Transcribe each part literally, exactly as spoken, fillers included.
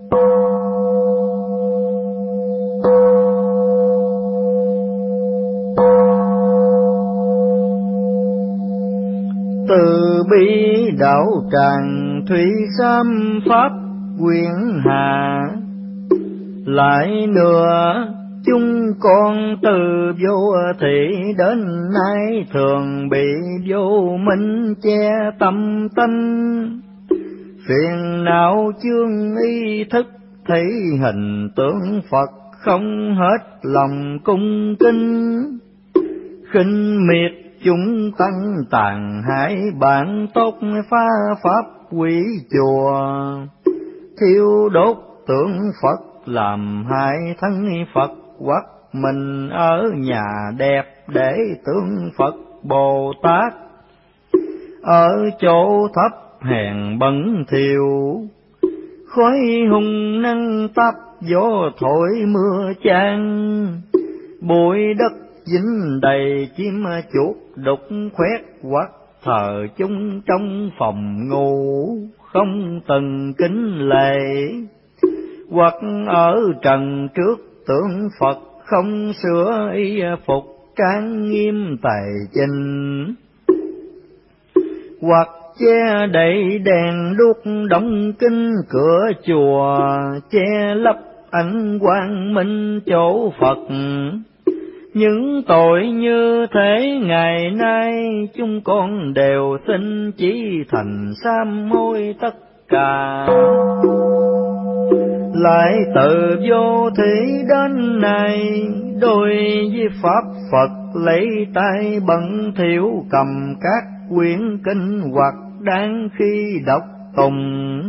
Từ bi đạo tràng thủy sam pháp quyển hạ, lại nữa chúng con từ vô thị đến nay thường bị vô minh che tâm tánh, phiền não chương ý thức thấy hình tượng Phật không hết lòng cung kính, khinh miệt chúng tăng tàn hại bản tốt phá pháp quỷ chùa, thiêu đốt tượng Phật làm hại thân Phật, hoặc mình ở nhà đẹp để tượng Phật Bồ Tát, ở chỗ thấp hèn bẩn thỉu, khói hung năng táp gió thổi mưa chan, bụi đất dính đầy chim chuột đục khoét, hoặc thờ chúng trong phòng ngủ không từng kính lệ, hoặc ở trần trước tượng Phật không sửa y phục trang nghiêm tài chỉnh, hoặc che đậy đèn đuốc đóng kín cửa chùa, che lấp ánh quang minh chỗ Phật. Những tội như thế ngày nay chúng con đều xin chỉ thành sám hối tất cả. Lại từ vô thị đến nay, đôi với pháp Phật lấy tay bận thiểu cầm các quyển kinh, hoặc đang khi đọc tùng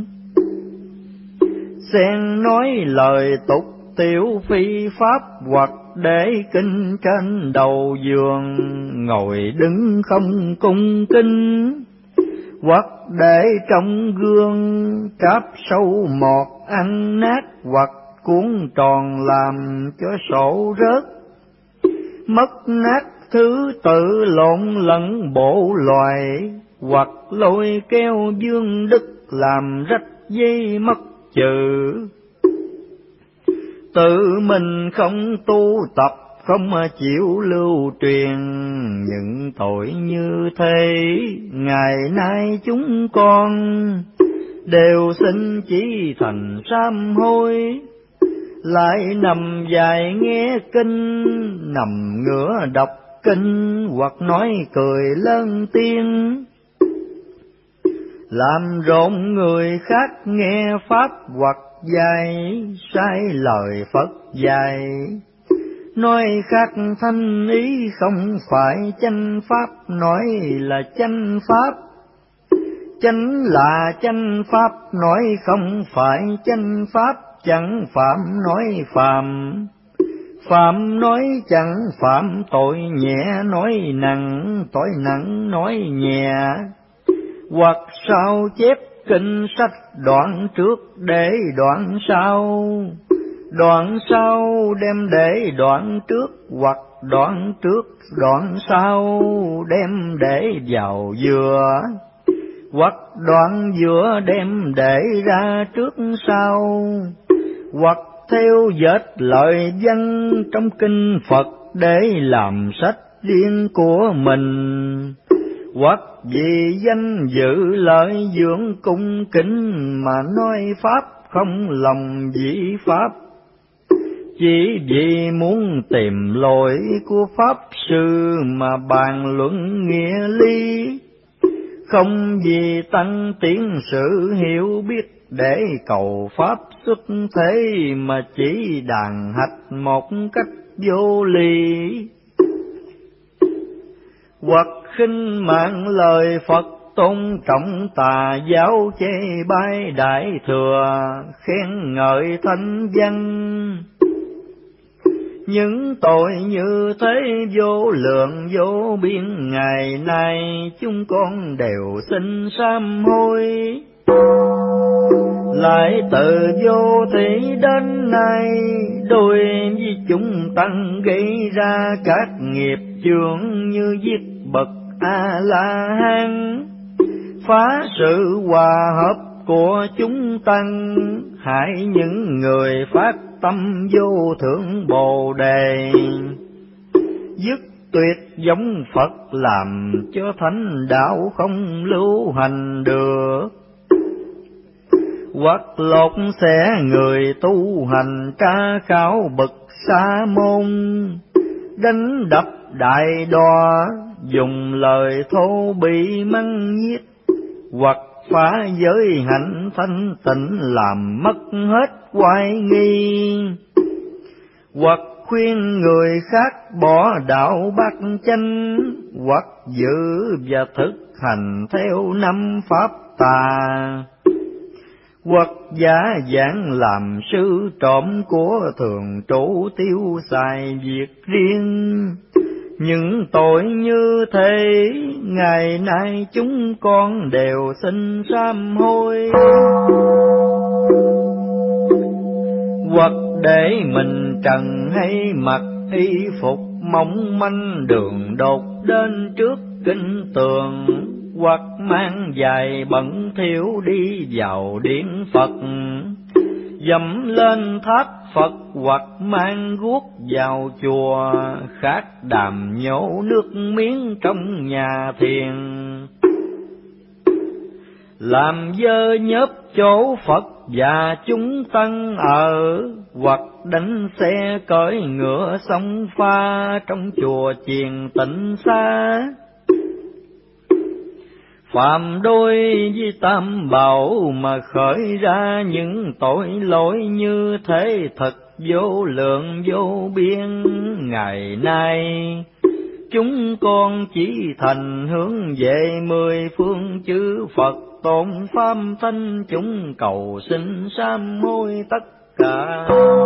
xen nói lời tục tiểu phi pháp, hoặc để kinh trên đầu giường ngồi đứng không cung kính, hoặc để trong gương tráp sâu mọt ăn nát, hoặc cuốn tròn làm cho sổ rớt, mất nát thứ tự lộn lẫn bộ loài, hoặc lôi kéo dương đức làm rách dây mất chữ. Tự mình không tu tập, không chịu lưu truyền những tội như thế, ngày nay chúng con đều xin chỉ thành sám hối. Lại nằm dài nghe kinh, nằm ngửa đọc kinh, hoặc nói cười lớn tiếng, làm rộn người khác nghe pháp, hoặc dạy sai lời Phật dạy, nói khác thanh ý không phải chánh pháp, nói là chánh pháp. Chánh là chánh pháp, nói không phải chánh pháp, chẳng phạm nói phạm. Phạm nói chẳng phạm, tội nhẹ nói nặng, tội nặng nói nhẹ. Hoặc sao chép kinh sách đoạn trước để đoạn sau, đoạn sau đem để đoạn trước, hoặc đoạn trước đoạn sau đem để vào giữa, hoặc đoạn giữa đem để ra trước sau, hoặc theo dệt lời văn trong kinh Phật để làm sách riêng của mình, hoặc vì danh dự lợi dưỡng cung kính mà nói pháp không lòng dĩ pháp, chỉ vì muốn tìm lỗi của pháp sư mà bàn luận nghĩa lý, không vì tăng tiến sự hiểu biết để cầu pháp xuất thế, mà chỉ đàn hạch một cách vô lý, hoặc khinh mạng lời Phật tôn trọng tà giáo, chê bai đại thừa khen ngợi thánh văn. Những tội như thế vô lượng vô biên, ngày nay chúng con đều xin sám hối. Lại từ vô thị đến nay, đôi với chúng tăng gây ra các nghiệp chướng như giết bậc A La Hán, phá sự hòa hợp của chúng tăng, hại những người phát tâm vô thượng Bồ Đề. Dứt tuyệt giống Phật làm cho thánh đạo không lưu hành được, hoặc lột xẻ người tu hành tra khảo bậc sa môn, đánh đập đại đọa dùng lời thô bỉ mắng nhiếc, hoặc phá giới hạnh thanh tịnh làm mất hết oai nghi, hoặc khuyên người khác bỏ đạo bát chánh, hoặc giữ và thực hành theo năm pháp tà, hoặc giả dạng làm sư trộm của thường trụ tiêu xài việc riêng. Những tội như thế ngày nay chúng con đều xin sám hối, hoặc để mình trần hay mặc y phục mỏng manh đường đột đến trước kinh tường, hoặc mang giày bẩn thỉu đi vào điện Phật, dẫm lên tháp Phật, hoặc mang guốc vào chùa, khát đàm nhổ nước miếng trong nhà thiền, làm dơ nhớp chỗ Phật và chúng tăng ở, hoặc đánh xe cởi ngựa sông pha trong chùa chiền tịnh xa. Phạm đôi với tam bảo mà khởi ra những tội lỗi như thế thật vô lượng vô biên. Ngày nay chúng con chỉ thành hướng về mười phương chư Phật tôn pháp thanh, chúng cầu xin sám hối tất cả.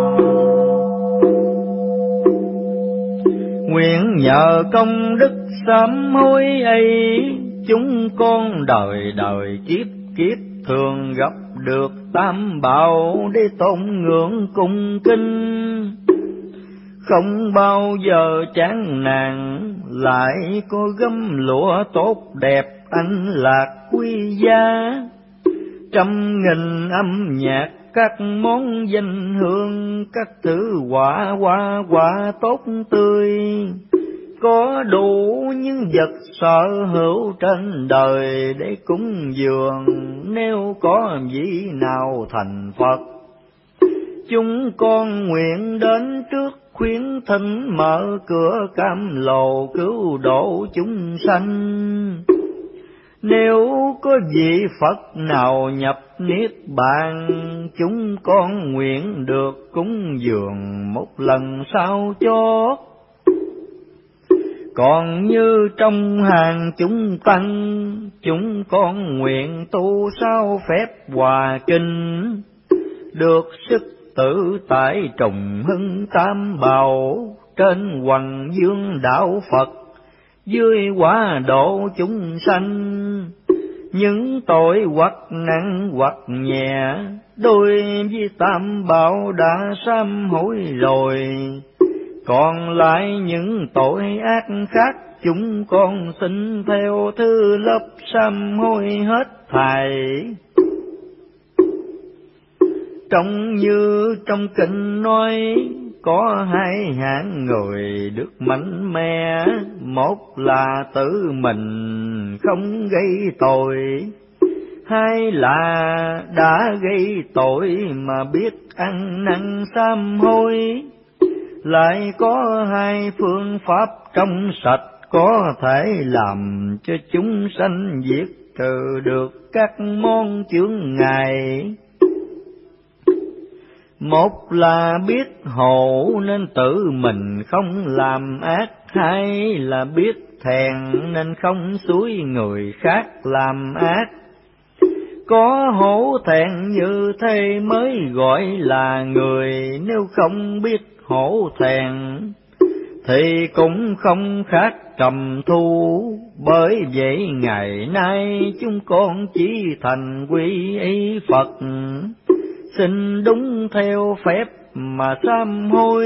Nguyện nhờ công đức sám hối ấy, chúng con đời đời kiếp kiếp thường gặp được tam bảo để tôn ngưỡng cung kính, không bao giờ chán nản, lại có gấm lụa tốt đẹp anh lạc quý giá, trăm nghìn âm nhạc các món danh hương, các thứ quả hoa quả tốt tươi, có đủ những vật sở hữu trên đời để cúng dường. Nếu có vị nào thành Phật, chúng con nguyện đến trước khuyến thỉnh mở cửa cam lồ cứu độ chúng sanh. Nếu có vị Phật nào nhập niết bàn, chúng con nguyện được cúng dường một lần sau chót. Còn như trong hàng chúng tăng, chúng con nguyện tu sao phép hòa kinh, được sức tự tại trùng hưng tam bảo, trên hoằng dương đạo Phật, dưới quả độ chúng sanh. Những tội hoặc nặng hoặc nhẹ, đôi với tam bảo đã sám hối rồi, còn lại những tội ác khác chúng con xin theo thư lớp sám hối hết thảy. Trông như trong kinh nói, có hai hạng người được mạnh mẽ, một là tự mình không gây tội, hai là đã gây tội mà biết ăn năn sám hối. Lại có hai phương pháp trong sạch có thể làm cho chúng sanh diệt trừ được các món chướng ngại. Một là biết hộ nên tự mình không làm ác, hai là biết thẹn nên không xúi người khác làm ác. Có hổ thẹn như thế mới gọi là người, nếu không biết hổ thẹn thì cũng không khác trầm thu. Bởi vậy ngày nay chúng con chỉ thành quy y Phật, xin đúng theo phép mà sám hối.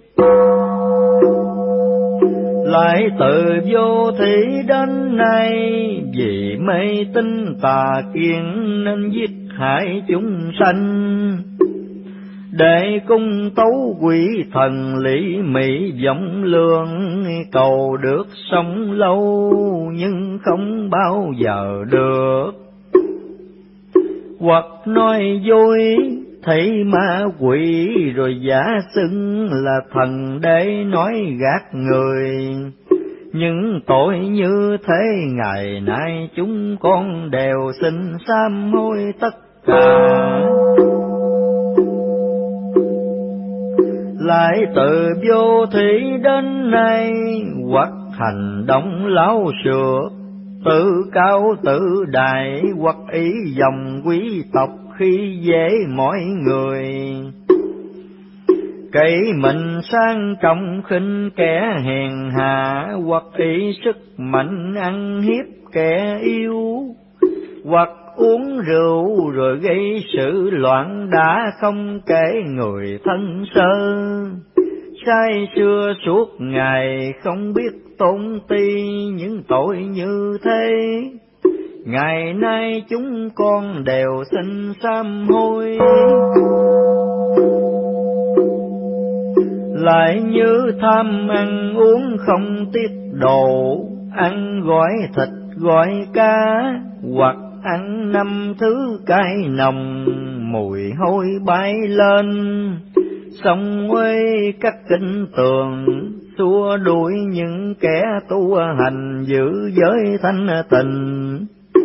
Lại từ vô thủy đến nay, vì mê tín tà kiến nên giết hại chúng sanh. Để cung tấu quỷ thần lý mỹ vọng lương, cầu được sống lâu nhưng không bao giờ được. Hoặc nói vui thấy ma quỷ, rồi giả xưng là thần để nói gạt người. Những tội như thế ngày nay chúng con đều xin sám hối tất cả. Lại từ vô thủy đến nay, hoặc hành động láo xược, tự cao tự đại, hoặc ý dòng quý tộc khi dễ mọi người. Cậy mình sang trọng khinh kẻ hèn hạ, hoặc ý sức mạnh ăn hiếp kẻ yếu, hoặc uống rượu rồi gây sự loạn đã không kể người thân sơ. Sai xưa suốt ngày không biết tôn ti những tội như thế, ngày nay chúng con đều xin sám hối. Lại như tham ăn uống không tiết độ, ăn gói thịt gói cá, hoặc ăn năm thứ cay nồng mùi hôi bay lên. Xong quê các kinh tường xua đuổi những kẻ tu hành giữ giới thanh tịnh.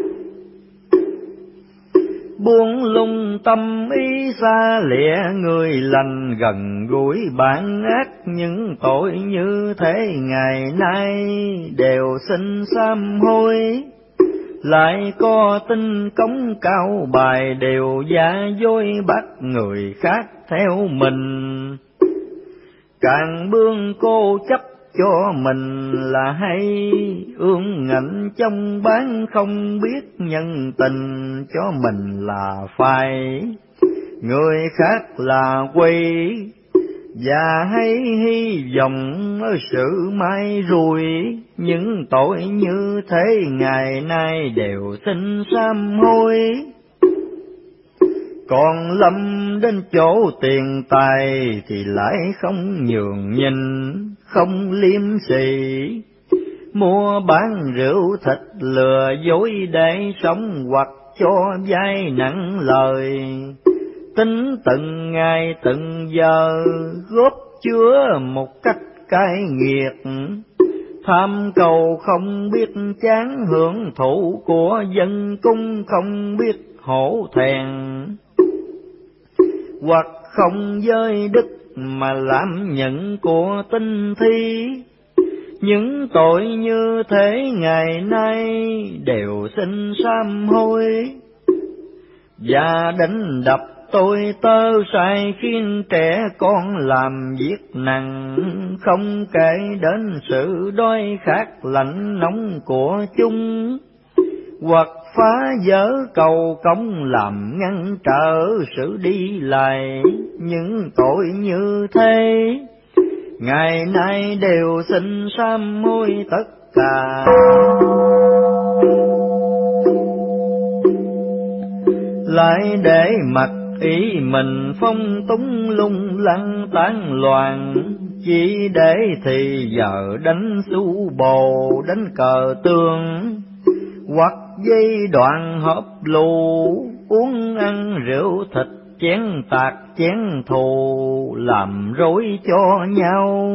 Buông lung tâm ý xa lìa người lành, gần gũi bản ác những tội như thế ngày nay đều xin sám hối. Lại có tin cống cao bài đều giả dối bắt người khác theo mình. Càng bương cô chấp cho mình là hay, ương ngạnh trong bán không biết nhân tình cho mình là phải. Người khác là quỷ, và hay hy vọng ở sự mai rủi. Những tội như thế ngày nay đều xin sám hối. Còn lâm đến chỗ tiền tài thì lại không nhường nhìn, không liêm sỉ. Mua bán rượu thịt lừa dối để sống, hoặc cho vay nặng lời. Tính từng ngày từng giờ góp chứa một cách cay nghiệt. Tham cầu không biết chán hưởng thụ của dân cung, không biết hổ thẹn. Hoặc không giới đức mà làm nhận của tinh thi. Những tội như thế ngày nay đều xin sám hối. Và đánh đập tôi tớ sai khiến trẻ con làm việc nặng, không kể đến sự đói khát lạnh nóng của chúng. Hoặc phá vỡ cầu cống làm ngăn trở sự đi lại. Những tội như thế ngày nay đều xin sám hối tất cả. Lại để mặc ý mình phong túng lung lăng tán loạn, chỉ để thì giờ đánh xu bồ đánh cờ tương. Hoặc dây đoạn họp lù uống ăn rượu thịt chén tạc chén thù, làm rối cho nhau.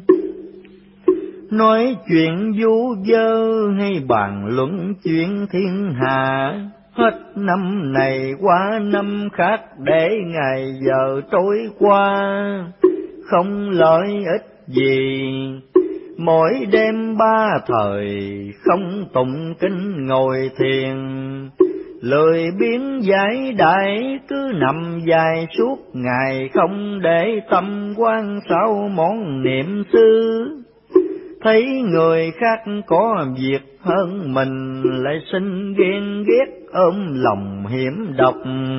Nói chuyện vu vơ hay bàn luận chuyện thiên hạ, hết năm này qua năm khác để ngày giờ trôi qua, không lợi ích gì. Mỗi đêm ba thời không tụng kinh ngồi thiền, lười biếng giải đại cứ nằm dài suốt ngày, không để tâm quan sao món niệm xứ. Thấy người khác có việc hơn mình lại sinh ghen ghét, ôm lòng hiểm độc.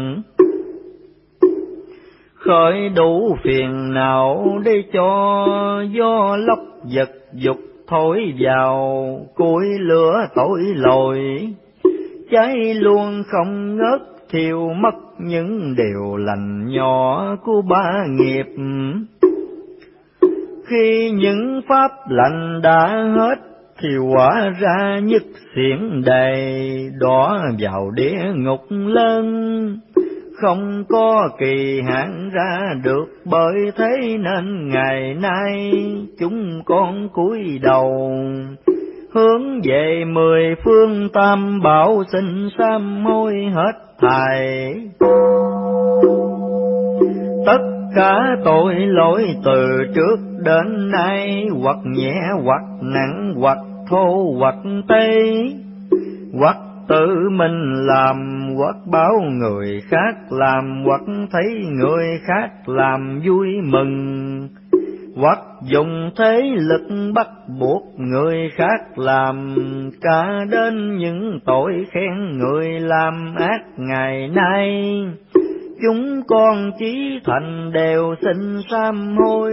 Khởi đủ phiền não để cho gió lốc giật dục thổi vào, củi lửa tội lỗi. Cháy luôn không ngớt thiêu mất những điều lành nhỏ của ba nghiệp. Khi những pháp lành đã hết thì quả ra nhất xiển đầy, đọa vào địa ngục lớn, không có kỳ hạn ra được. Bởi thế nên ngày nay chúng con cúi đầu hướng về mười phương tam bảo, xin sám hối hết thảy tất cả tội lỗi từ trước đến nay, hoặc nhẹ hoặc nặng, hoặc thô hoặc tê, hoặc tự mình làm, hoặc báo người khác làm, hoặc thấy người khác làm vui mừng, hoặc dùng thế lực bắt buộc người khác làm, cả đến những tội khen người làm ác ngày nay. Chúng con chí thành đều xin sám hối,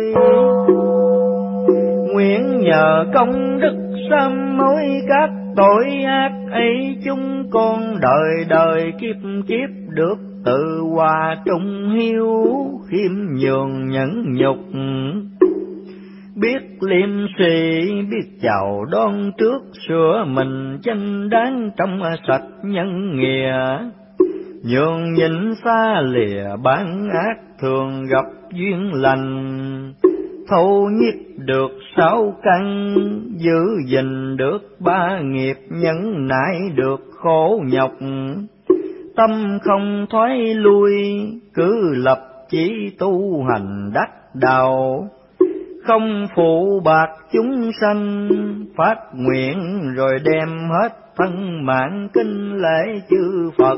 nguyện nhờ công đức sám hối các tội ác ấy, chúng con đời đời kiếp kiếp được tự hòa trung hiếu, khiêm nhường nhẫn nhục, biết liêm sỉ, biết chào đón trước, sửa mình chánh đáng trong sạch nhân nghĩa, nhường nhịn xa lìa bản ác, thường gặp duyên lành, thâu nhiếp được sáu căn, giữ gìn được ba nghiệp, nhẫn nại được khổ nhọc, tâm không thoái lui, cứ lập chí tu hành đắc đạo, không phụ bạc chúng sanh, phát nguyện rồi đem hết thân mạng kính lễ chư Phật.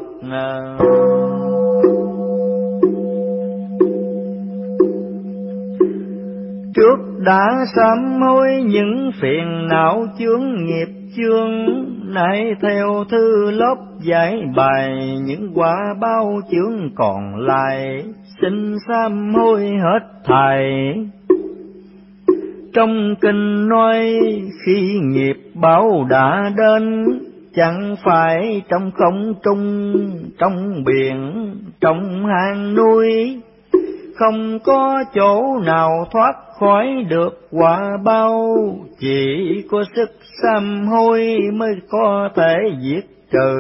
Trước đã sám hối những phiền não chướng nghiệp chướng, nay theo thư lớp giải bài những quả báo chướng còn lại, xin sám hối hết thảy. Trong kinh nói khi nghiệp báo đã đến, chẳng phải trong không trung, trong biển, trong hang núi, không có chỗ nào thoát khỏi được quả báo, chỉ có sức sám hối mới có thể diệt trừ.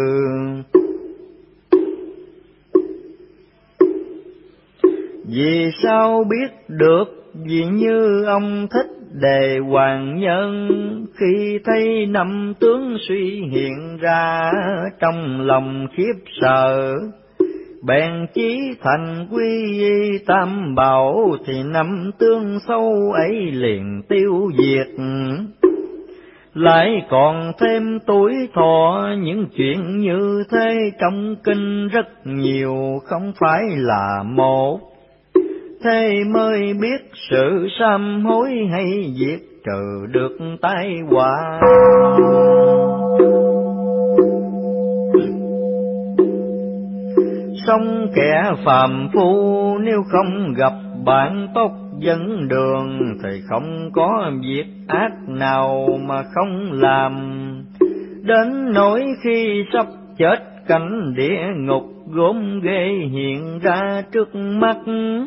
Vì sao biết được? Vì như ông Thích Đề Hoàng Nhân, khi thấy năm tướng suy hiện ra, trong lòng khiếp sợ, bèn chí thành quy y tam bảo, thì năm tướng xấu ấy liền tiêu diệt. Lại còn thêm tuổi thọ, những chuyện như thế trong kinh rất nhiều, không phải là một. Thế mới biết sự sám hối hay diệt trừ được tai họa. Song kẻ phàm phu nếu không gặp bạn tốt dẫn đường, thì không có việc ác nào mà không làm. Đến nỗi khi sắp chết, cảnh địa ngục gốm ghê hiện ra trước mắt.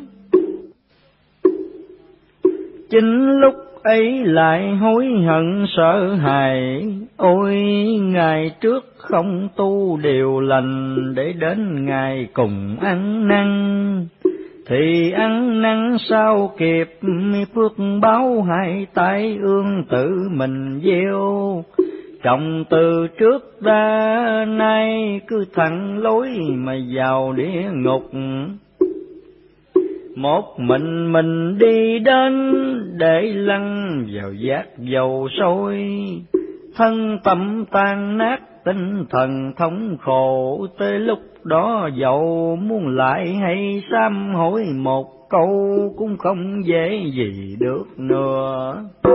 Chính lúc ấy lại hối hận sợ hãi, ôi ngày trước không tu điều lành, để đến ngày cùng ăn năn, thì ăn năn sao kịp, phước báo hai tay ương tự mình gieo. Chồng từ trước ra nay cứ thẳng lối mà vào địa ngục, một mình mình đi đến để lăn vào giác dầu sôi. Thân tâm tan nát, tinh thần thống khổ, tới lúc đó dẫu muốn lại hay sám hối một câu cũng không dễ gì được nữa.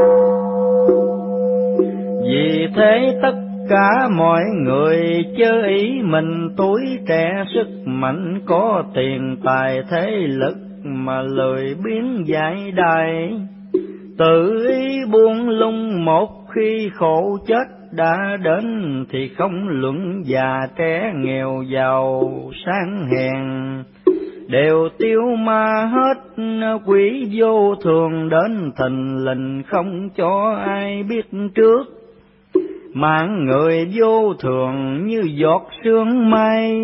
Vì thế tất cả mọi người chớ ý mình tuổi trẻ sức mạnh, có tiền tài thế lực mà lười biến giải đài, tự ý buông lung một khi khổ chết đã đến, thì không luận già trẻ nghèo giàu sang hèn, đều tiêu ma hết. Quỷ vô thường đến thình lình, không cho ai biết trước. Mạng người vô thường như giọt sương mây,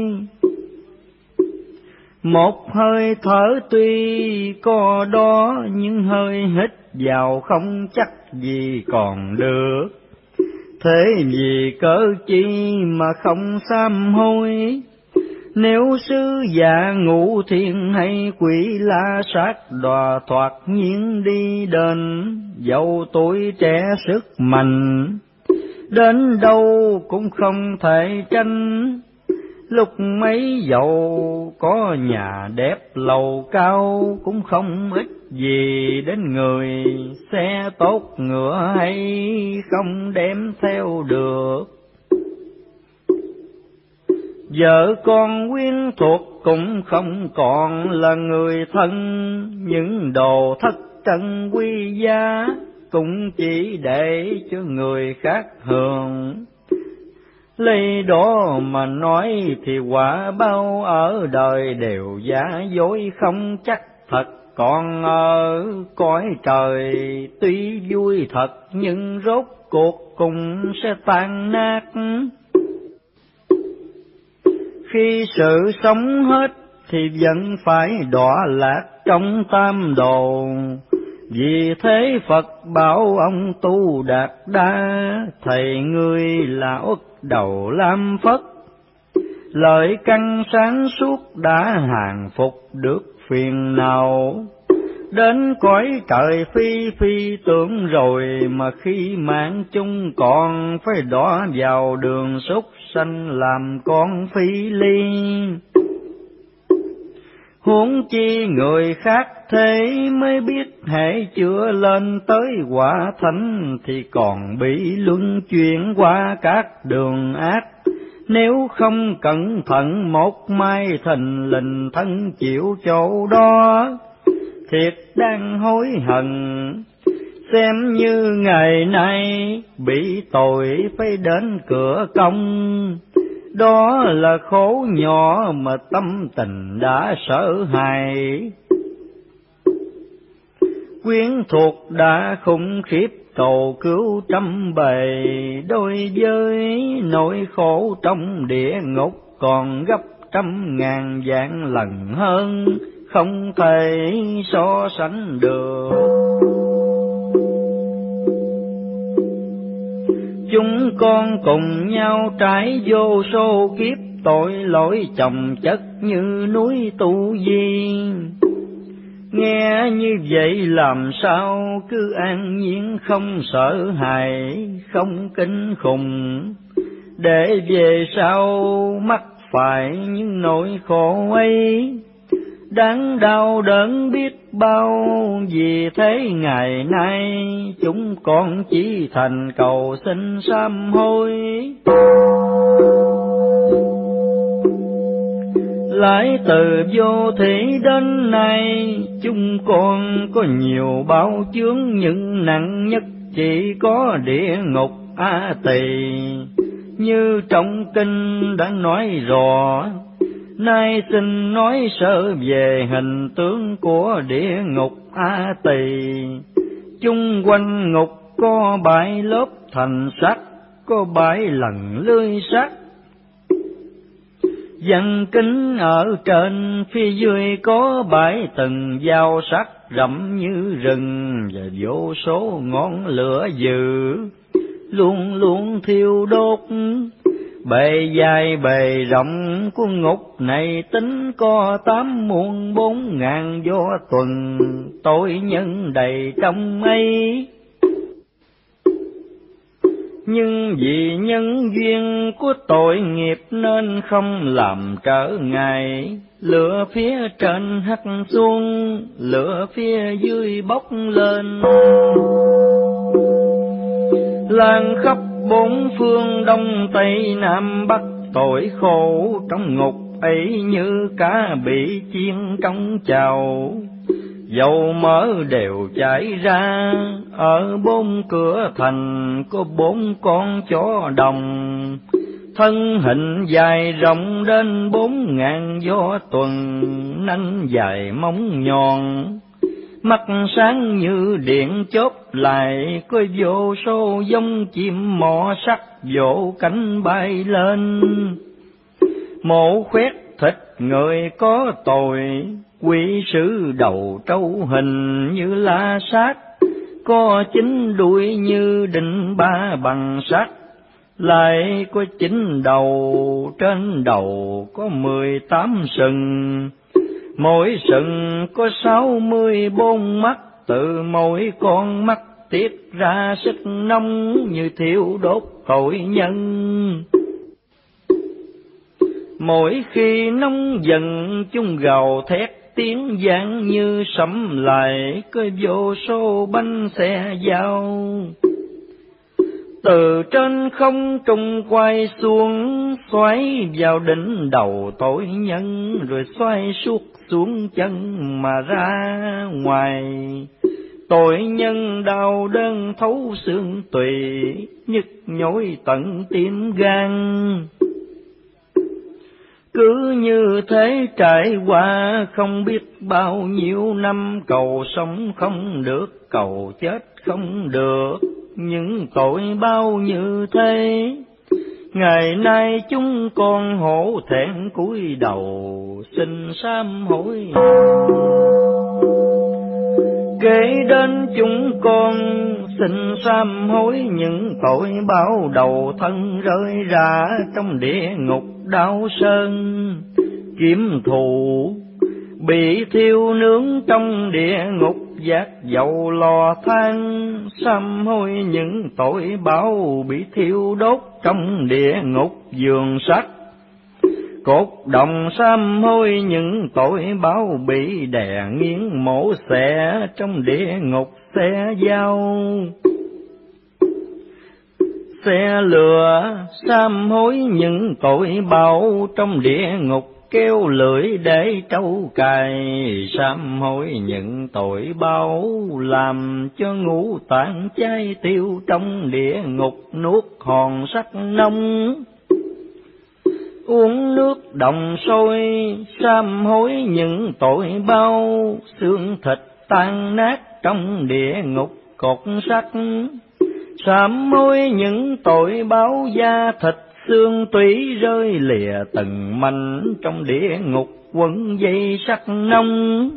một hơi thở tuy có đó, nhưng hơi hít vào không chắc gì còn được. Thế vì cớ chi mà không sám hối, nếu sư già ngũ thiên hay quỷ la sát đọa thoạt nhiên đi đến, dẫu tuổi trẻ sức mạnh, đến đâu cũng không thể tranh. Lúc mấy dầu có nhà đẹp lầu cao, cũng không ít gì đến người, xe tốt ngựa hay không đem theo được. Vợ con quyến thuộc cũng không còn là người thân, những đồ thất trân quý giá cũng chỉ để cho người khác hưởng. Lấy đó mà nói thì quả bao ở đời đều giả dối không chắc thật. Còn ở cõi trời tuy vui thật, nhưng rốt cuộc cũng sẽ tan nát. Khi sự sống hết thì vẫn phải đọa lạc trong tam đồ. Vì thế Phật bảo ông tu đạt đa, thầy ngươi là uất đầu lam phất. Lợi căn sáng suốt đã hàng phục được phiền nào. Đến cõi trời phi phi tưởng rồi, mà khi mạng chung còn phải đọa vào đường súc sanh làm con phi ly. Huống chi người khác thế mới biết, hễ chưa lên tới quả thánh thì còn bị luân chuyển qua các đường ác. Nếu không cẩn thận một mai thình lình thân chịu chỗ đó, thiệt đang hối hận. Xem như ngày nay bị tội phải đến cửa công, đó là khổ nhỏ mà tâm tình đã sợ hãi. Quyến thuộc đã khủng khiếp cầu cứu trăm bề, đôi với nỗi khổ trong địa ngục còn gấp trăm ngàn vạn lần hơn, không thể so sánh được. Chúng con cùng nhau trải vô số kiếp tội lỗi chồng chất như núi Tu Di. Nghe như vậy làm sao cứ an nhiên không sợ hãi, không kinh khủng, để về sau mắc phải những nỗi khổ ấy. Đáng đau đớn biết bao, vì thế ngày nay chúng con chỉ thành cầu xin sám hối. Lại từ vô thị đến nay, chúng con có nhiều báo chướng, nhưng nặng nhất chỉ có địa ngục A Tỳ. Như trong kinh đã nói rõ, nay xin nói sơ về hình tướng của địa ngục A Tỳ. Chung quanh ngục có bảy lớp thành sắt, có bảy lần lưới sắt. Văn kính ở trên, phía dưới có bảy tầng dao sắc rậm như rừng, và vô số ngọn lửa dữ luôn luôn thiêu đốt. Bề dài bề rộng của ngục này tính có tám muôn bốn ngàn do tuần, tội nhân đầy trong ấy. Nhưng vì nhân duyên của tội nghiệp nên không làm trở ngại. Lửa phía trên hắt xuống, lửa phía dưới bốc lên, lan khắp bốn phương đông tây nam bắc. Tội khổ trong ngục ấy như cá bị chiên trong chảo, dầu mỡ đều chảy ra. Ở bốn cửa thành có bốn con chó đồng, thân hình dài rộng đến bốn ngàn gió tuần, nanh dài móng nhọn, mắt sáng như điện chớp lại, có vô số giống chim mỏ sắt vỗ cánh bay lên. Mổ khoét thịt người có tội, quỷ sứ đầu trâu hình như la sát, có chín đuôi như đinh ba bằng sắt, lại có chín đầu, trên đầu có mười tám sừng, mỗi sừng có sáu mươi bốn mắt, từ mỗi con mắt tiết ra sức nóng như thiêu đốt tội nhân. Mỗi khi nóng giận chúng gào thét tiếng vang như sấm lại, có vô số bánh xe dao từ trên không trung quay xuống, xoáy vào đỉnh đầu tội nhân, rồi xoay suốt xuống chân mà ra ngoài. Tội nhân đau đớn thấu xương tủy, nhức nhối tận tim gan. Cứ như thế trải qua không biết bao nhiêu năm, cầu sống không được, cầu chết không được, những tội bao như thế. Ngày nay chúng con hổ thẹn cúi đầu, xin sám hối. Kể đến chúng con xin sám hối những tội bao đầu thân rơi ra trong địa ngục đau sơn. Kiếm thù bị thiêu nướng trong địa ngục, giác dầu lò than. Sám hối những tội báo bị thiêu đốt trong địa ngục giường sắt. Cốt đồng sám hối những tội báo bị đè nghiến mổ xẻ trong địa ngục xe dao. Xe lừa sám hối những tội báo trong địa ngục kêu lưỡi để trâu cài. Sám hối những tội báo làm cho ngũ tạng cháy tiêu trong địa ngục nuốt hòn sắt nông. Uống nước đồng sôi sám hối những tội bao, xương thịt tan nát trong địa ngục cột sắt. Sám hối những tội báo da thịt xương tủy rơi lìa từng mảnh trong địa ngục quấn dây sắt nông.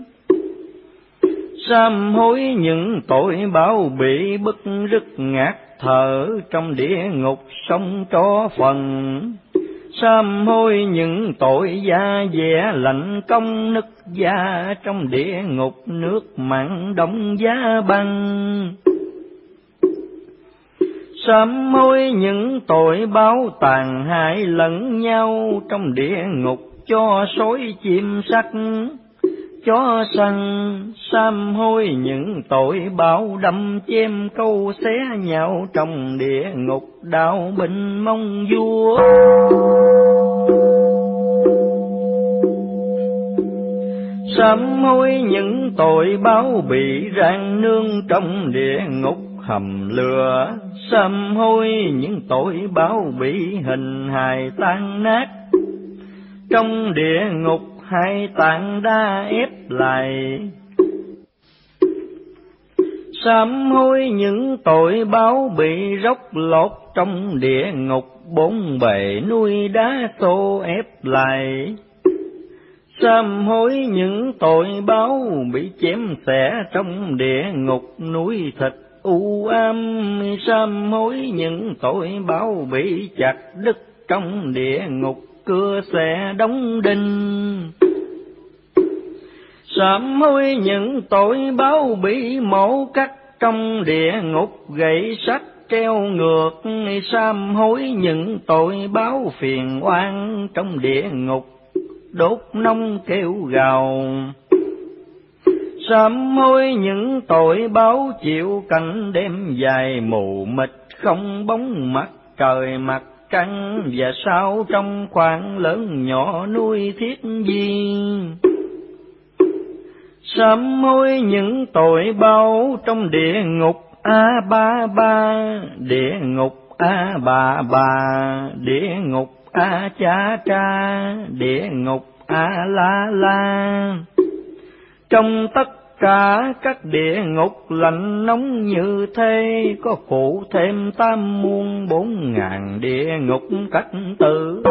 Sám hối những tội báo bị bức rứt ngạt thở trong địa ngục sống cho phần. Sám hối những tội da dẻ lạnh công nứt da trong địa ngục nước mặn đông giá băng. Sám hối những tội báo tàn hại lẫn nhau trong địa ngục cho sói chim sắt chó săn. Sám hối những tội báo đâm chém câu xé nhau trong địa ngục đạo binh mông vua. Sám hối những tội báo bị rang nương trong địa ngục hầm lửa. Sám hối những tội báo bị hình hài tan nát trong địa ngục hai tạng đa ép lại. Sám hối những tội báo bị róc lột trong địa ngục bốn bề nuôi đá xô ép lại. Sám hối những tội báo bị chém xẻ trong địa ngục núi thịt u ám. Sám hối những tội báo bị chặt đứt trong địa ngục cưa xẻ đóng đinh. Sám hối những tội báo bị mổ cắt trong địa ngục gậy sắt treo ngược. Sám hối những tội báo phiền oan trong địa ngục đốt nông kêu gào. Sám hối những tội báo chịu cảnh đêm dài mù mịt không bóng mặt trời mặt trăng. Và sao trong khoảng lớn nhỏ nuôi thiết di. sám hối những tội bao trong địa ngục A Ba Ba, địa ngục A Ba Ba, địa ngục A Cha Cha, địa ngục A La La. Trong tất cả các địa ngục lạnh nóng như thế, có phụ thêm tam muôn bốn ngàn địa ngục cách tử.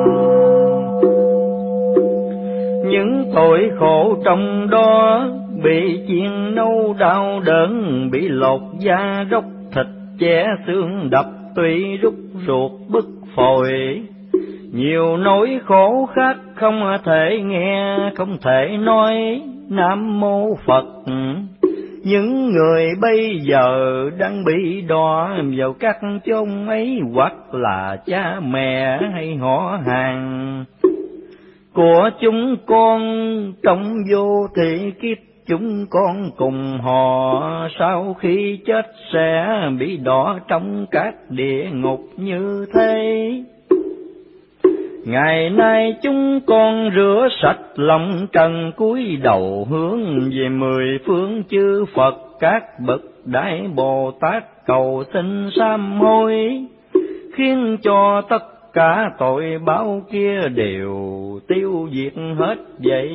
Những tội khổ trong đó, bị chiên nâu đau đớn, bị lột da róc thịt chẻ xương đập tủy rút ruột bứt phổi. Nhiều nỗi khổ khác không thể nghe, không thể nói Nam Mô Phật. Những người bây giờ đang bị đọa vào các chốn ấy, hoặc là cha mẹ hay họ hàng của chúng con, trong vô thị kiếp chúng con cùng họ, sau khi chết sẽ bị đọa trong các địa ngục như thế. Ngày nay chúng con rửa sạch lòng trần, cúi đầu hướng về mười phương chư Phật, các bậc đại Bồ Tát cầu xin sám hối, khiến cho tất cả tội báo kia đều tiêu diệt hết vậy.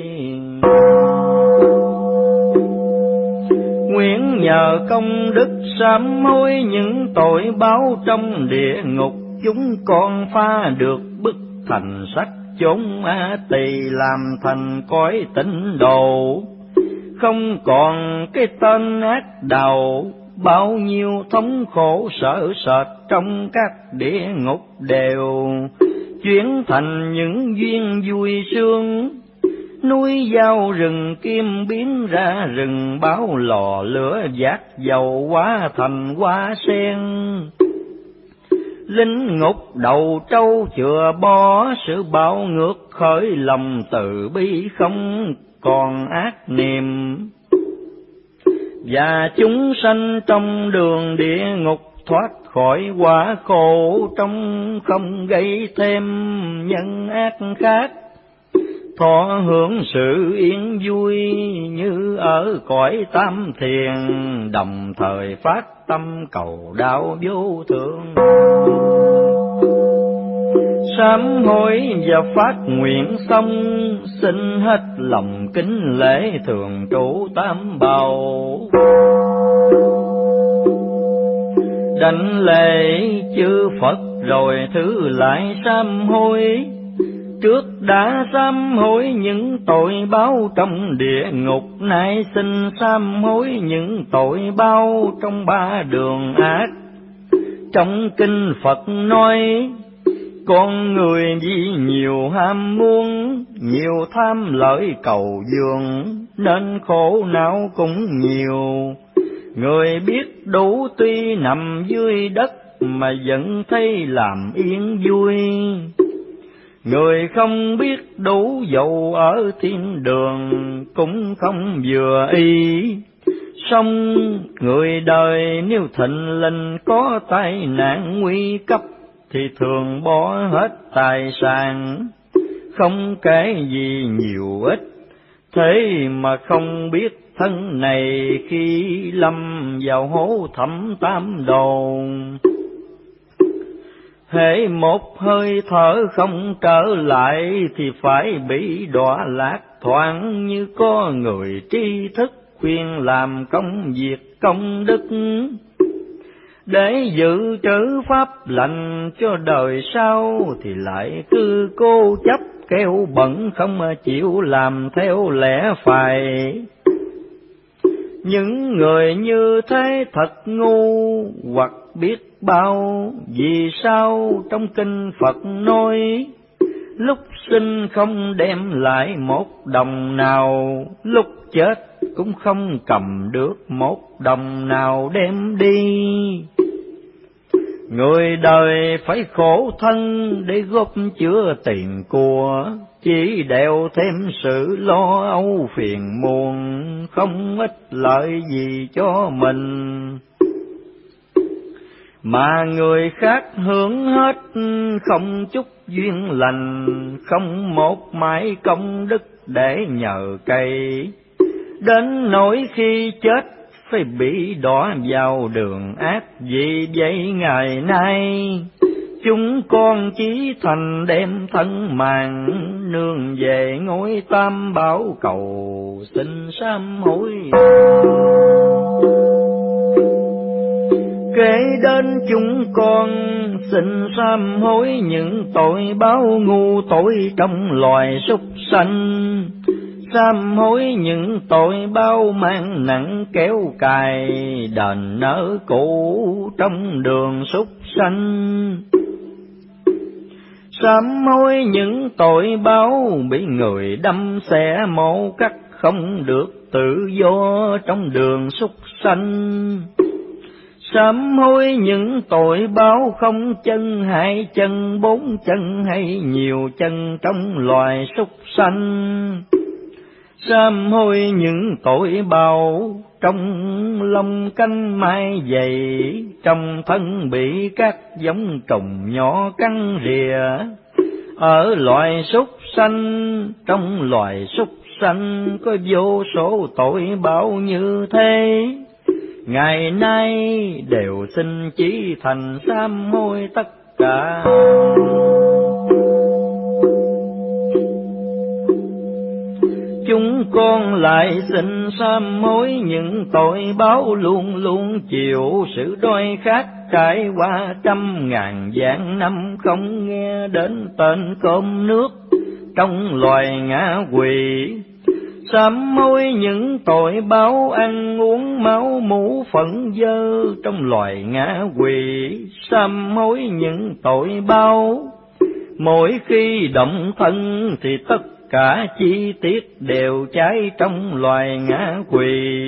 Nguyện nhờ công đức sám hối những tội báo trong địa ngục, chúng con pha được bức thành sắc chốn A Tỳ, làm thành cõi tịnh độ, không còn cái tên ác đầu. Bao nhiêu thống khổ sợ sệt trong các địa ngục đều chuyển thành những duyên vui sướng. Núi dao rừng kim biến ra rừng báo, lò lửa dát dầu hóa thành hoa sen. Linh ngục đầu trâu chừa bó, sự bạo ngược khởi lòng từ bi, không còn ác niệm. Và chúng sanh trong đường địa ngục thoát khỏi quả khổ, trong không gây thêm nhân ác khác, thọ hưởng sự yên vui như ở cõi tam thiền, đồng thời phát tâm cầu đạo vô thượng. Sám hối và phát nguyện xong, xin hết lòng kính lễ thường trụ tam bảo. Đảnh lễ chư Phật rồi thứ lại sám hối, trước đã sám hối những tội báo trong địa ngục, nay xin sám hối những tội báo trong ba đường ác. Trong kinh Phật nói, con người vì nhiều ham muốn, nhiều tham lợi cầu dường, nên khổ não cũng nhiều. Người biết đủ tuy nằm dưới đất, mà vẫn thấy làm yên vui. Người không biết đủ dầu ở thiên đường, cũng không vừa ý. Song người đời nếu thịnh linh có tai nạn nguy cấp, thì thường bỏ hết tài sản, không kể gì nhiều ít. Thế mà không biết thân này khi lâm vào hố thẳm tam đồ, hễ một hơi thở không trở lại thì phải bị đọa lạc. Thoảng như có người tri thức khuyên làm công việc công đức, để dự trữ pháp lành cho đời sau, thì lại cứ cố chấp kêu bận không chịu làm theo lẽ phải. Những người như thế thật ngu, hoặc biết bao. Vì sao trong kinh Phật nói, lúc sinh không đem lại một đồng nào, lúc chết cũng không cầm được một đồng nào đem đi. Người đời phải khổ thân để góp chữa tiền của, chỉ đeo thêm sự lo âu phiền muộn, không ích lợi gì cho mình. Mà người khác hưởng hết không chút duyên lành, không một mãi công đức để nhờ cậy. đến nỗi khi chết phải bị đọa vào đường ác. Vì vậy ngày nay chúng con chí thành đem thân màng, nương về ngôi tam bảo cầu xin sám hối. Kể đến chúng con xin sám hối những tội báo ngu tội trong loài súc sanh, sám hối những tội bao mang nặng kéo cài, đền nợ cũ trong đường súc sanh. Sám hối những tội báo bị người đâm xẻ mổ cắt không được tự do trong đường súc sanh. Sám hối những tội báo không chân hai chân, bốn chân hay nhiều chân trong loài súc sanh. Sám hối những tội báo trong lông cánh mai dày, trong thân bị các giống trùng nhỏ cắn rìa. Ở loài súc sanh, trong loài súc sanh có vô số tội báo như thế. Ngày nay đều xin chí thành sám hối tất cả. Chúng con lại xin sám hối những tội báo luôn luôn chịu sự đói khát, trải qua trăm ngàn vạn năm không nghe đến tên cơm nước trong loài ngã quỷ. Sám hối những tội báo ăn uống máu mủ phẫn dơ trong loài ngã quỷ. Sám hối những tội báo mỗi khi động thân thì tất cả chi tiết đều cháy trong loài ngã quỷ.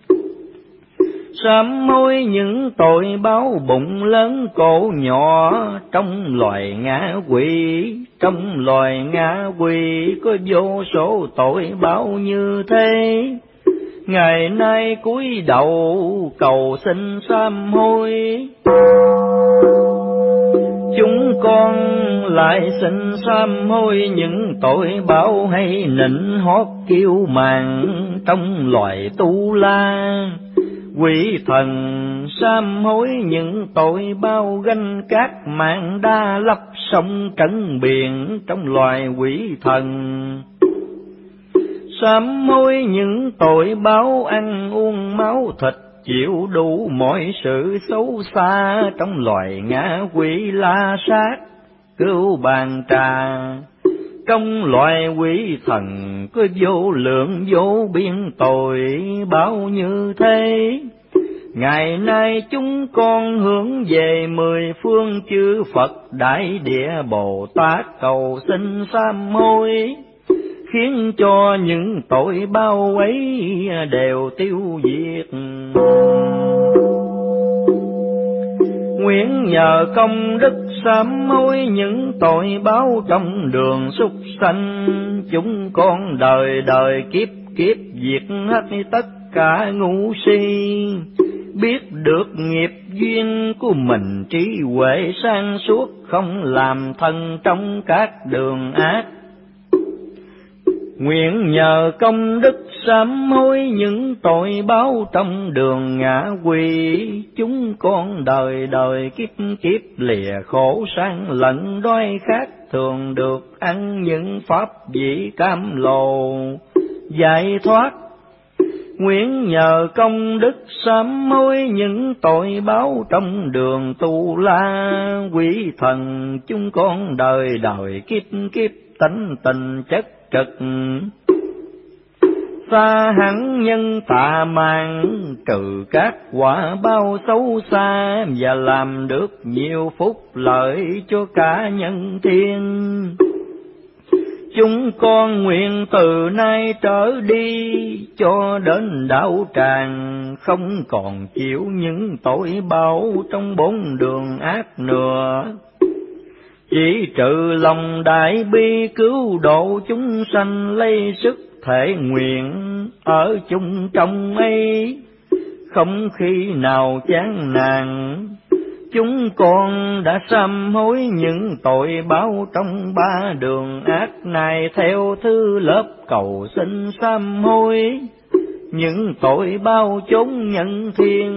Sám hối những tội báo bụng lớn cổ nhỏ trong loài ngã quỷ. Trong loài ngã quỷ có vô số tội báo như thế. Ngày nay cúi đầu cầu xin sám hối. Chúng con lại xin sám hối những tội báo hay nịnh hót kiêu mạn trong loài tu la. Quỷ thần sám hối những tội bao ganh cát mạng đa lấp sông trấn biển trong loài quỷ thần. Sám hối những tội báo ăn uống máu thịt, chịu đủ mọi sự xấu xa trong loài ngã quỷ la sát cưu bàn trà. Trong loài quỷ thần có vô lượng vô biên tội báo như thế. Ngày nay chúng con hướng về mười phương chư Phật Đại Địa Bồ Tát cầu xin sám hối, khiến cho những tội bao ấy đều tiêu diệt. Nguyện nhờ công đức sám hối những tội báo trong đường súc sanh, chúng con đời đời kiếp kiếp diệt hết tất cả ngu si. Biết được nghiệp duyên của mình trí huệ sáng suốt, không làm thân trong các đường ác. Nguyện nhờ công đức sám hối những tội báo trong đường ngã quỷ, chúng con đời đời kiếp kiếp lìa khổ sang lẫn đói khát, thường được ăn những pháp vị cam lồ giải thoát. Nguyện nhờ công đức sám hối những tội báo trong đường tu la, quỷ thần chúng con đời đời kiếp kiếp tánh tình chất trực, xa hẳn nhân tà mạn, trừ các quả bao xấu xa, và làm được nhiều phúc lợi cho cả nhân thiên. Chúng con nguyện từ nay trở đi cho đến đạo tràng, không còn chịu những tội báo trong bốn đường ác nữa. Chỉ trừ lòng đại bi cứu độ chúng sanh, lấy sức thể nguyện ở chung trong ấy, không khi nào chán nản. Chúng con đã sám hối những tội báo trong ba đường ác này, theo thứ lớp cầu xin sám hối. những tội bao chốn nhân thiên.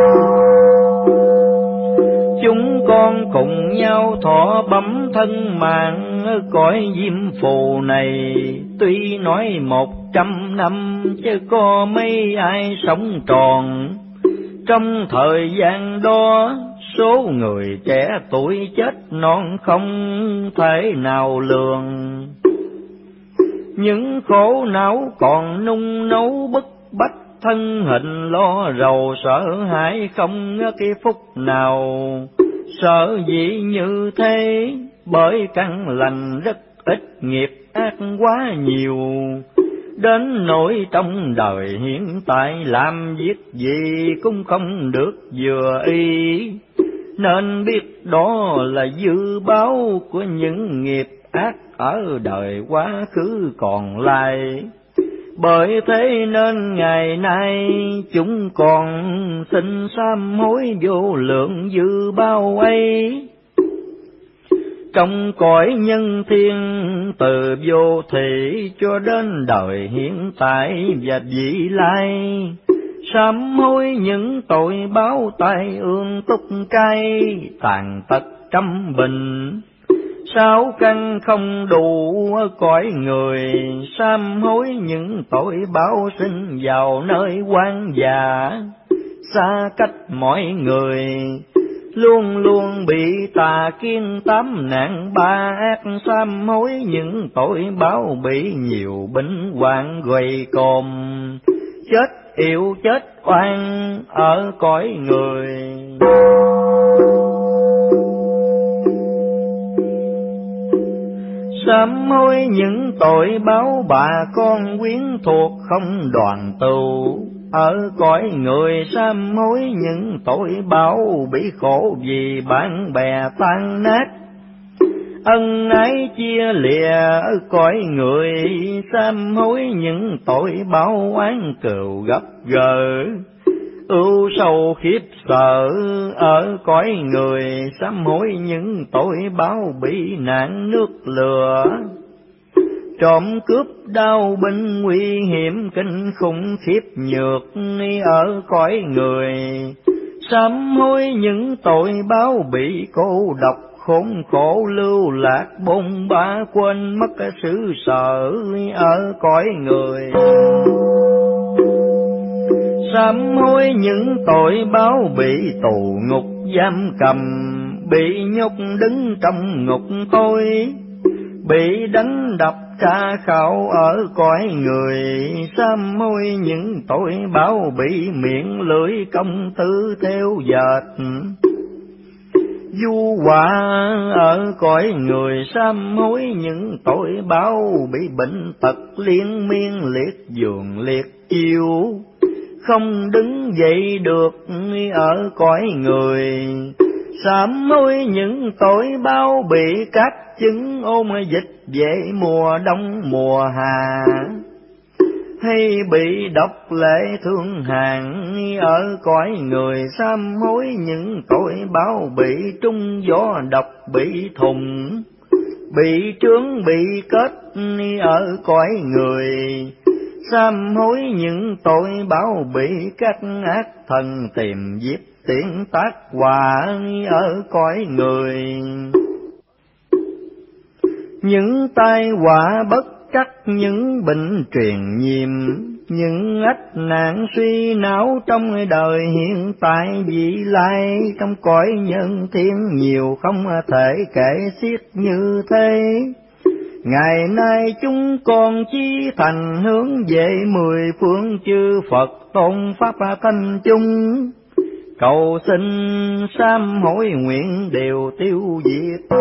Chúng con cùng nhau thọ bấm thân mạng cõi diêm phù này, tuy nói một trăm năm chứ có mấy ai sống tròn. Trong thời gian đó số người trẻ tuổi chết non không thể nào lường. Những khổ não còn nung nấu bức bách, thân hình lo rầu sợ hãi không cái phút nào. Sợ dĩ như thế bởi căn lành rất ít, nghiệp ác quá nhiều. Đến nỗi trong đời hiện tại làm việc gì cũng không được vừa ý. Nên biết đó là dư báo của những nghiệp ác ở đời quá khứ còn lại. Bởi thế nên ngày nay chúng còn xin sám hối vô lượng dư bao ấy. Trong cõi nhân thiên từ vô thủy cho đến đời hiện tại và vị lai, sám hối những tội báo tai ương túc cay, tàn tật trăm bình. Sáu căn không đủ cõi người, sám hối những tội báo sinh vào nơi quan giả. Xa cách mọi người, luôn luôn bị tà kiến tám nạn ba ác, sám hối những tội báo bị nhiều bệnh hoạn gầy còm. Chết yêu chết oan ở cõi người. Sám hối những tội báo bà con quyến thuộc không đoàn tụ, ở cõi người sám hối những tội báo bị khổ vì bạn bè tan nát. Ân ái chia lìa ở cõi người, sám hối những tội báo oán cừu gấp gờ. Ưu sầu khiếp sợ ở cõi người, sám hối những tội báo bị nạn nước lửa. Trộm cướp đau binh nguy hiểm kinh khủng khiếp nhược ở cõi người, sám hối những tội báo bị cô độc khốn khổ lưu lạc bôn ba quên mất sự sợ ở cõi người. Sám hối những tội báo bị tù ngục giam cầm, bị nhốt đứng trong ngục tối, bị đánh đập tra khảo ở cõi người, sám hối những tội báo bị miệng lưỡi công tử theo dệt. Du họa ở cõi người, sám hối những tội báo bị bệnh tật liên miên liệt giường liệt chiêu, không đứng dậy được ở cõi người. Sám hối những tội báo bị các chứng ôn dịch về mùa đông mùa hạ, hay bị độc lệ thương hàn ở cõi người. Sám hối những tội báo bị trung gió độc bị thùng, bị trướng bị kết ở cõi người. Sám hối những tội báo bị các ác thần tìm giết tiễn tác quả ở cõi người. Những tai họa bất trắc, những bệnh truyền nhiễm, những ách nạn suy não trong đời hiện tại vị lai. Trong cõi nhân thiên nhiều không thể kể xiết như thế. Ngày nay chúng con chí thành hướng về mười phương chư Phật tôn pháp thanh chung, cầu xin sám hối nguyện đều tiêu diệt.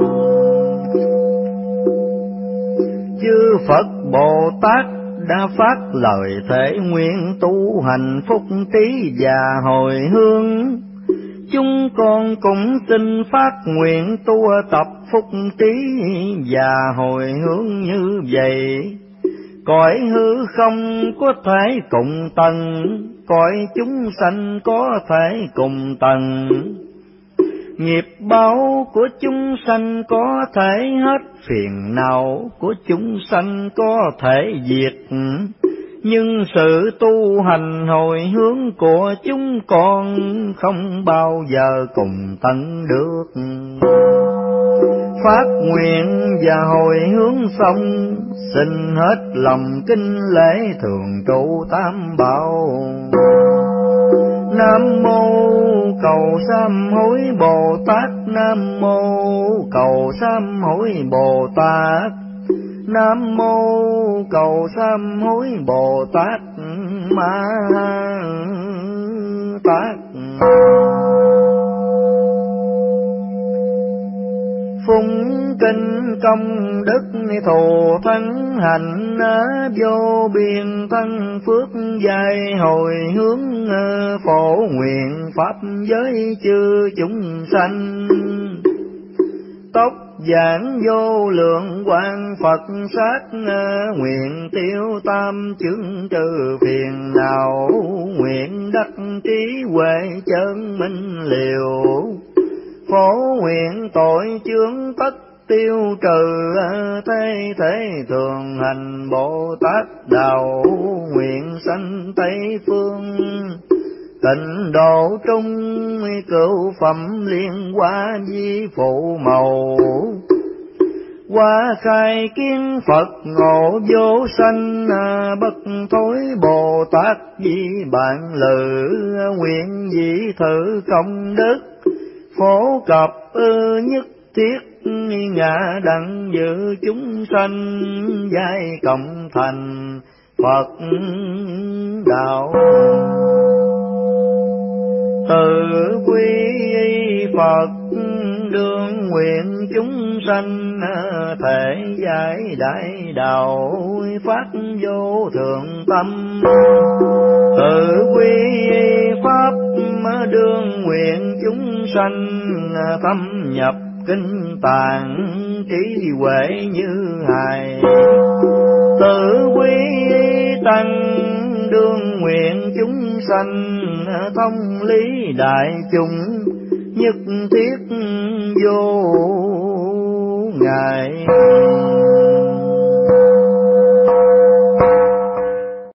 Chư Phật Bồ Tát đã phát lời thể nguyện tu hành phúc trí và hồi hướng. Chúng con cũng xin phát nguyện tu tập phúc trí và hồi hướng như vậy. Cõi hư không có thể cùng tầng, cõi chúng sanh có thể cùng tầng. Nghiệp báo của chúng sanh có thể hết, phiền não của chúng sanh có thể diệt. nhưng sự tu hành hồi hướng của chúng con không bao giờ cùng tận được. Phát nguyện và hồi hướng xong, xin hết lòng kinh lễ thường trụ tam bảo. Nam mô cầu sám hối Bồ Tát, Nam mô cầu sám hối Bồ Tát, Nam mô cầu sám hối Bồ Tát Ma Tát. Phụng kinh công đức thù thắng hành, vô biên thân phước dài hồi hướng, phổ nguyện pháp giới chư chúng sanh. Tốc giảng vô lượng quang Phật sát, nguyện tiêu tam chướng trừ phiền não, nguyện đắc trí huệ chân minh liều. Phổ nguyện tội chướng tất tiêu trừ, thế thế thường hành Bồ Tát đạo, nguyện sanh Tây phương tịnh độ trung, cửu phẩm liên hoa di phụ màu. Qua khai kiến Phật ngộ vô sanh, bất thối Bồ Tát di bạn lự, nguyện dị thử công đức phổ cập ư nhất thiết, ngã đặng dự chúng sanh giai cộng thành Phật đạo. Từ quy Phật đương nguyện chúng sanh, thể giải đại đạo phát vô thượng tâm. Từ quy Pháp đương nguyện chúng sanh, thâm nhập kinh tạng trí huệ như hài. Từ quy Tăng đương nguyện chúng sanh, thông lý đại chúng nhất thiết vô ngại.